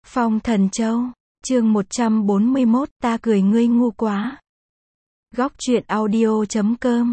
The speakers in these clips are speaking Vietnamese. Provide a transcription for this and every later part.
Phong Thần Châu, chương 141, ta cười ngươi ngu quá. Góc truyện audio.com.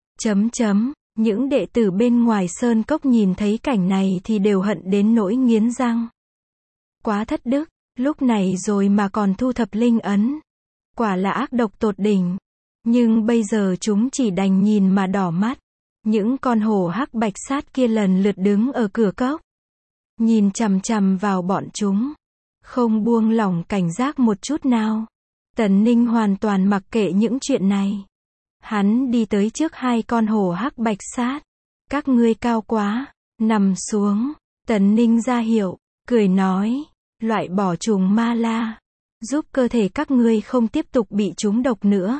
Những đệ tử bên ngoài sơn cốc nhìn thấy cảnh này thì đều hận đến nỗi nghiến răng. Quá thất đức, lúc này rồi mà còn thu thập linh ấn. Quả là ác độc tột đỉnh. Nhưng bây giờ chúng chỉ đành nhìn mà đỏ mắt. Những con hổ hắc bạch sát kia lần lượt đứng ở cửa cốc. Nhìn chằm chằm vào bọn chúng. Không buông lỏng cảnh giác một chút nào. Tần Ninh hoàn toàn mặc kệ những chuyện này. Hắn đi tới trước hai con hổ hắc bạch sát. Các ngươi cao quá, nằm xuống. Tần Ninh ra hiệu, cười nói, loại bỏ trùng ma la, giúp cơ thể các ngươi không tiếp tục bị trúng độc nữa.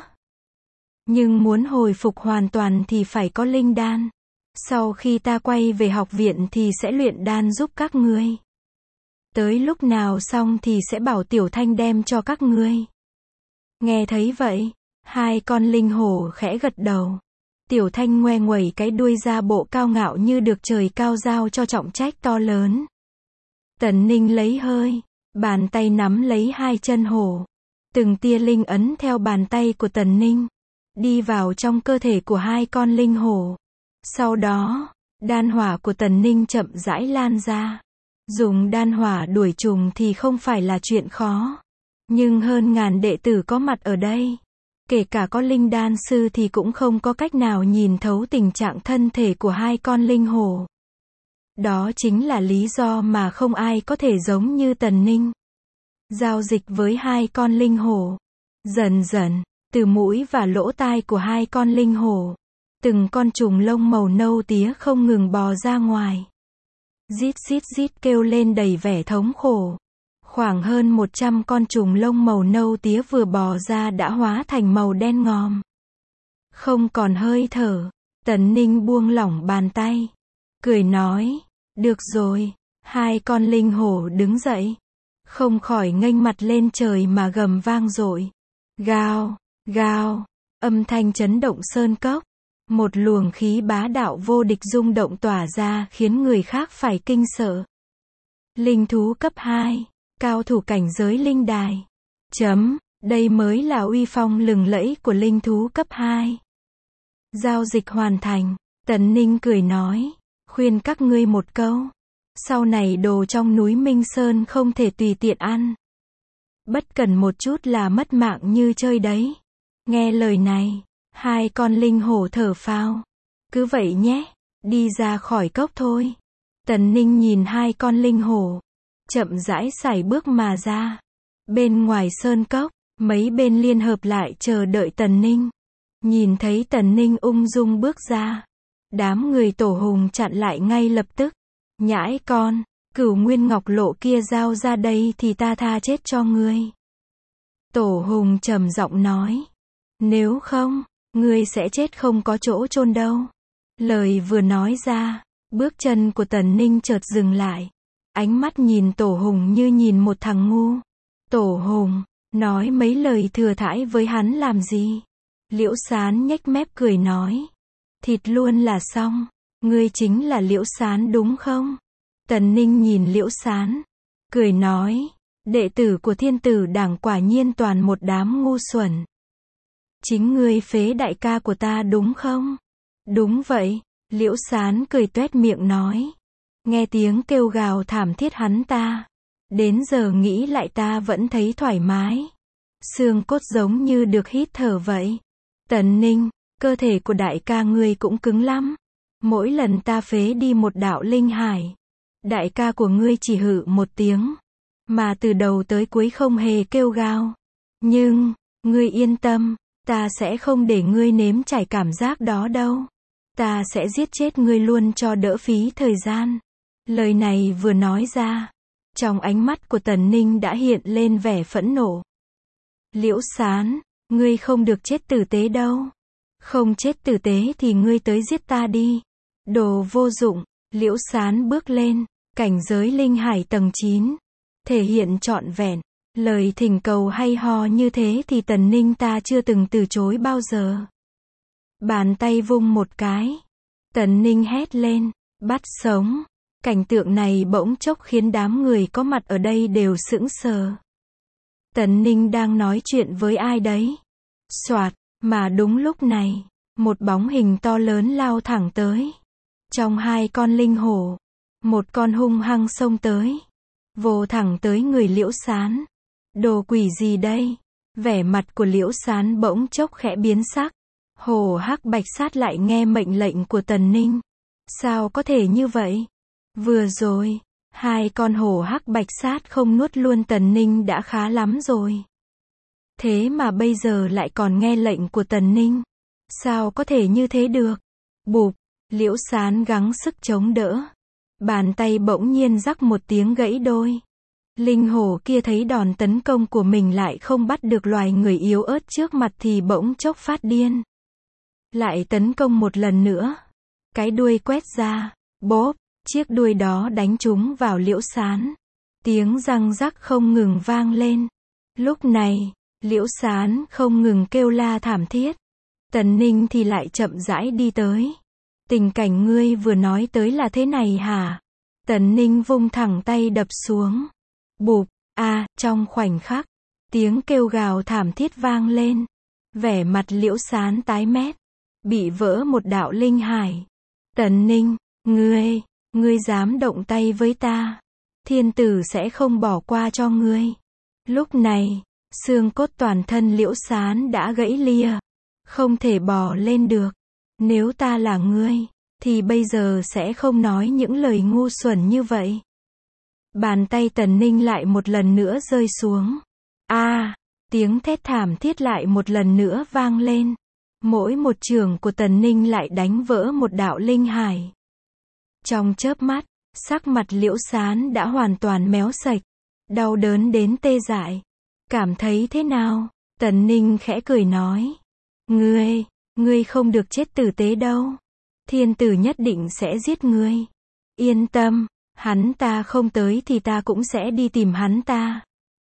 Nhưng muốn hồi phục hoàn toàn thì phải có linh đan. Sau khi ta quay về học viện thì sẽ luyện đan giúp các ngươi. Tới lúc nào xong thì sẽ bảo Tiểu Thanh đem cho các ngươi. Nghe thấy vậy, hai con linh hổ khẽ gật đầu. Tiểu Thanh ngoe nguẩy cái đuôi ra bộ cao ngạo như được trời cao giao cho trọng trách to lớn. Tần Ninh lấy hơi, bàn tay nắm lấy hai chân hổ. Từng tia linh ấn theo bàn tay của Tần Ninh, đi vào trong cơ thể của hai con linh hổ. Sau đó, đan hỏa của Tần Ninh chậm rãi lan ra. Dùng đan hỏa đuổi trùng thì không phải là chuyện khó. Nhưng hơn ngàn đệ tử có mặt ở đây. Kể cả có linh đan sư thì cũng không có cách nào nhìn thấu tình trạng thân thể của hai con linh hổ. Đó chính là lý do mà không ai có thể giống như Tần Ninh. Giao dịch với hai con linh hổ. Dần dần, từ mũi và lỗ tai của hai con linh hổ, từng con trùng lông màu nâu tía không ngừng bò ra ngoài. Rít rít rít kêu lên đầy vẻ thống khổ. Khoảng hơn 100 con trùng lông màu nâu tía vừa bò ra đã hóa thành màu đen ngòm. Không còn hơi thở, Tần Ninh buông lỏng bàn tay. Cười nói, được rồi, hai con linh hổ đứng dậy. Không khỏi nghênh mặt lên trời mà gầm vang dội. Gào, gào, âm thanh chấn động sơn cốc. Một luồng khí bá đạo vô địch rung động tỏa ra khiến người khác phải kinh sợ. Linh thú cấp 2, cao thủ cảnh giới linh đài. Đây mới là uy phong lừng lẫy của linh thú cấp 2. Giao dịch hoàn thành, Tần Ninh cười nói, khuyên các ngươi một câu. Sau này đồ trong núi Minh Sơn không thể tùy tiện ăn. Bất cần một chút là mất mạng như chơi đấy. Nghe lời này, hai con linh hổ thở phào. Cứ vậy nhé, đi ra khỏi cốc thôi. Tần Ninh nhìn hai con linh hổ, chậm rãi sải bước mà ra. Bên ngoài sơn cốc, mấy bên liên hợp lại chờ đợi Tần Ninh. Nhìn thấy Tần Ninh ung dung bước ra, đám người Tổ Hùng chặn lại ngay lập tức. Nhãi con, Cửu Nguyên Ngọc Lộ kia giao ra đây thì ta tha chết cho ngươi. Tổ Hùng trầm giọng nói, nếu không, ngươi sẽ chết không có chỗ chôn đâu. Lời vừa nói ra, bước chân của Tần Ninh chợt dừng lại. Ánh mắt nhìn Tổ Hùng như nhìn một thằng ngu. Tổ Hùng, nói mấy lời thừa thãi với hắn làm gì? Liễu Sán nhếch mép cười nói, thịt luôn là xong. Ngươi chính là Liễu Sán đúng không? Tần Ninh nhìn Liễu Sán, cười nói, đệ tử của Thiên Tử Đảng quả nhiên toàn một đám ngu xuẩn. Chính ngươi phế đại ca của ta đúng không? Đúng vậy, Liễu Sán cười toét miệng nói. Nghe tiếng kêu gào thảm thiết hắn ta. Đến giờ nghĩ lại ta vẫn thấy thoải mái. Xương cốt giống như được hít thở vậy. Tần Ninh, cơ thể của đại ca ngươi cũng cứng lắm. Mỗi lần ta phế đi một đạo linh hải, đại ca của ngươi chỉ hự một tiếng, mà từ đầu tới cuối không hề kêu gào. Nhưng, ngươi yên tâm, ta sẽ không để ngươi nếm trải cảm giác đó đâu. Ta sẽ giết chết ngươi luôn cho đỡ phí thời gian. Lời này vừa nói ra, trong ánh mắt của Tần Ninh đã hiện lên vẻ phẫn nộ. Liễu Sán, ngươi không được chết tử tế đâu. Không chết tử tế thì ngươi tới giết ta đi. Đồ vô dụng. Liễu Sán bước lên, cảnh giới linh hải tầng 9. Thể hiện trọn vẹn. Lời thỉnh cầu hay ho như thế thì Tần Ninh ta chưa từng từ chối bao giờ. Bàn tay vung một cái. Tần Ninh hét lên, bắt sống. Cảnh tượng này bỗng chốc khiến đám người có mặt ở đây đều sững sờ. Tần Ninh đang nói chuyện với ai đấy? Soạt, mà đúng lúc này, một bóng hình to lớn lao thẳng tới. Trong hai con linh hổ, một con hung hăng xông tới, vồ thẳng tới người Liễu Sán. Đồ quỷ gì đây? Vẻ mặt của Liễu Sán bỗng chốc khẽ biến sắc. Hổ Hắc Bạch Sát lại nghe mệnh lệnh của Tần Ninh. Sao có thể như vậy? Vừa rồi, hai con hổ Hắc Bạch Sát không nuốt luôn Tần Ninh đã khá lắm rồi. Thế mà bây giờ lại còn nghe lệnh của Tần Ninh. Sao có thể như thế được? Bụp, Liễu Sán gắng sức chống đỡ. Bàn tay bỗng nhiên rắc một tiếng gãy đôi. Linh hổ kia thấy đòn tấn công của mình lại không bắt được loài người yếu ớt trước mặt thì bỗng chốc phát điên. Lại tấn công một lần nữa. Cái đuôi quét ra, bóp, chiếc đuôi đó đánh trúng vào Liễu Sán. Tiếng răng rắc không ngừng vang lên. Lúc này, Liễu Sán không ngừng kêu la thảm thiết. Tần Ninh thì lại chậm rãi đi tới. Tình cảnh ngươi vừa nói tới là thế này hả? Tần Ninh vung thẳng tay đập xuống. Bụp, trong khoảnh khắc, tiếng kêu gào thảm thiết vang lên. Vẻ mặt Liễu Sán tái mét, bị vỡ một đạo linh hải. Tần Ninh, ngươi dám động tay với ta, thiên tử sẽ không bỏ qua cho ngươi. Lúc này, xương cốt toàn thân Liễu Sán đã gãy lìa, không thể bò lên được. Nếu ta là ngươi, thì bây giờ sẽ không nói những lời ngu xuẩn như vậy. Bàn tay Tần Ninh lại một lần nữa rơi xuống. Tiếng thét thảm thiết lại một lần nữa vang lên. Mỗi một chưởng của Tần Ninh lại đánh vỡ một đạo linh hải. Trong chớp mắt, sắc mặt Liễu Sán đã hoàn toàn méo sạch, đau đớn đến tê dại. Cảm thấy thế nào? Tần Ninh khẽ cười nói. Ngươi không được chết tử tế đâu. Thiên tử nhất định sẽ giết ngươi. Yên tâm, hắn ta không tới thì ta cũng sẽ đi tìm hắn ta.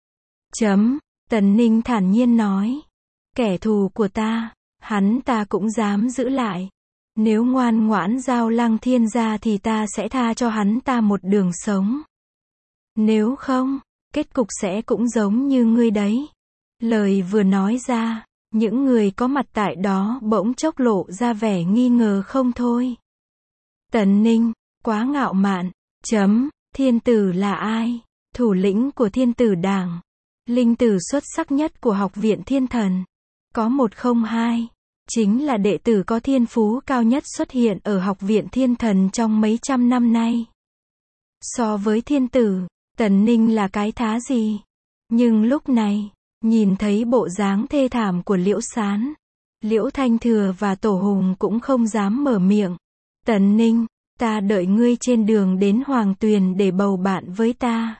Tần Ninh thản nhiên nói. Kẻ thù của ta, hắn ta cũng dám giữ lại. Nếu ngoan ngoãn giao Lăng Thiên ra thì ta sẽ tha cho hắn ta một đường sống. Nếu không, kết cục sẽ cũng giống như ngươi đấy. Lời vừa nói ra, những người có mặt tại đó bỗng chốc lộ ra vẻ nghi ngờ không thôi. Tần Ninh, quá ngạo mạn. Thiên tử là ai? Thủ lĩnh của Thiên tử Đảng. Linh tử xuất sắc nhất của Học viện Thiên Thần. Có 102. Chính là đệ tử có thiên phú cao nhất xuất hiện ở Học viện Thiên Thần trong mấy trăm năm nay. So với thiên tử, Tần Ninh là cái thá gì? Nhưng lúc này, nhìn thấy bộ dáng thê thảm của Liễu Sán, Liễu Thanh Thừa và Tổ Hùng cũng không dám mở miệng. Tần Ninh, ta đợi ngươi trên đường đến Hoàng Tuyền để bầu bạn với ta.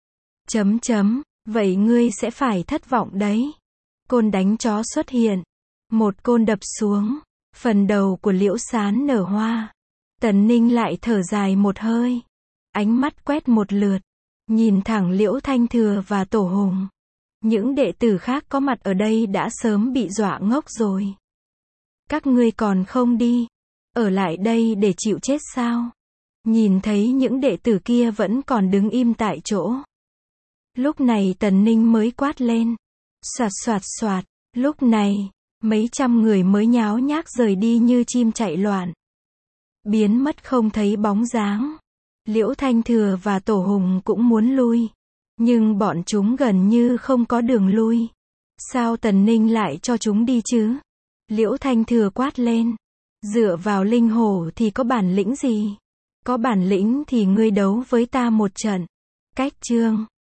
Vậy ngươi sẽ phải thất vọng đấy. Côn đánh chó xuất hiện. Một côn đập xuống. Phần đầu của Liễu Sán nở hoa. Tần Ninh lại thở dài một hơi. Ánh mắt quét một lượt. Nhìn thẳng Liễu Thanh Thừa và Tổ Hùng. Những đệ tử khác có mặt ở đây đã sớm bị dọa ngốc rồi. Các ngươi còn không đi. Ở lại đây để chịu chết sao? Nhìn thấy những đệ tử kia vẫn còn đứng im tại chỗ. Lúc này Tần Ninh mới quát lên. Soạt soạt soạt. Lúc này, mấy trăm người mới nháo nhác rời đi như chim chạy loạn. Biến mất không thấy bóng dáng. Liễu Thanh Thừa và Tổ Hùng cũng muốn lui. Nhưng bọn chúng gần như không có đường lui. Sao Tần Ninh lại cho chúng đi chứ? Liễu Thanh Thừa quát lên. Dựa vào linh hổ thì có bản lĩnh gì? Có bản lĩnh thì ngươi đấu với ta một trận. Cách chương